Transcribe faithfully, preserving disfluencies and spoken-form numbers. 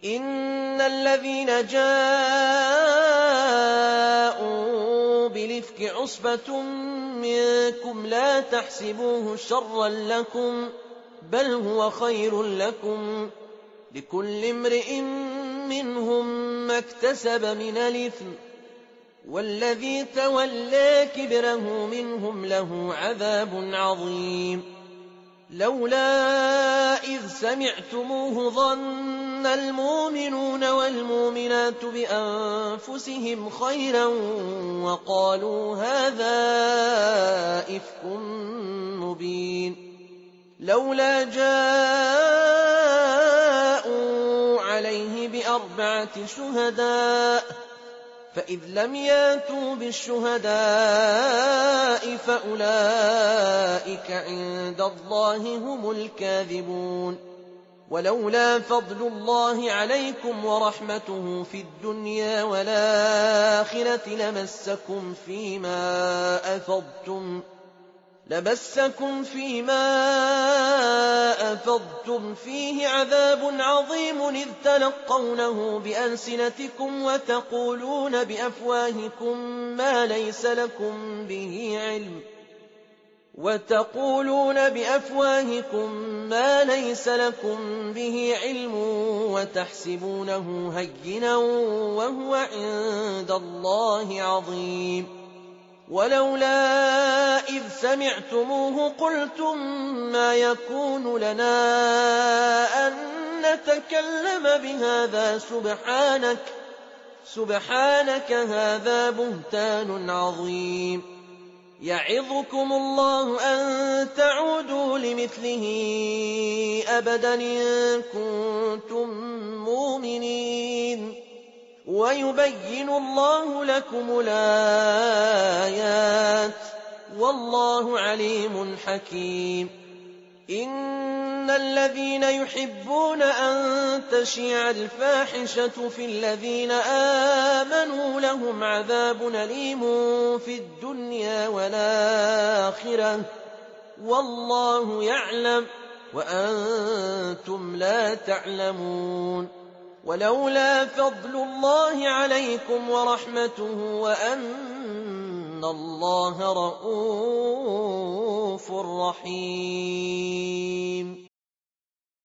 إن الذين جاءوا بالإفك عصبة منكم لا تحسبوه شرا لكم بل هو خير لكم لكل امرئ منهم ما اكتسب من الإثم والذي تولى كبره منهم له عذاب عظيم لولا إذ سمعتموه ظن المؤمنون والمؤمنات بأنفسهم خيرا وقالوا هذا إفك مبين لولا جاءوا عليه بأربعة شهداء فإذ لم ياتوا بالشهداء فأولئك عند الله هم الكاذبون ولولا فضل الله عليكم ورحمته في الدنيا والآخرة لمسكم فيما أفضتم لمسكم فيما أفضتم فيه عذاب عظيم إذ تلقونه بألسنتكم وتقولون بأفواهكم ما ليس لكم به علم وتقولون بأفواهكم ما ليس لكم به علم وتحسبونه هينا وهو عند الله عظيم ولولا إذ سمعتموه قلتم ما يكون لنا أن نتكلم بهذا سبحانك سبحانك هذا بهتان عظيم يعظكم الله أن تعودوا لمثله أبدا إن كنتم مؤمنين ويبين الله لكم الآيات والله عليم حكيم إن الذين يحبون أن تشيع الفاحشة في الذين آمنوا لهم عذاب أليم في الدنيا والآخرة والله يعلم وأنتم لا تعلمون ولولا فضل الله عليكم ورحمته وأن الله رءوف رحيم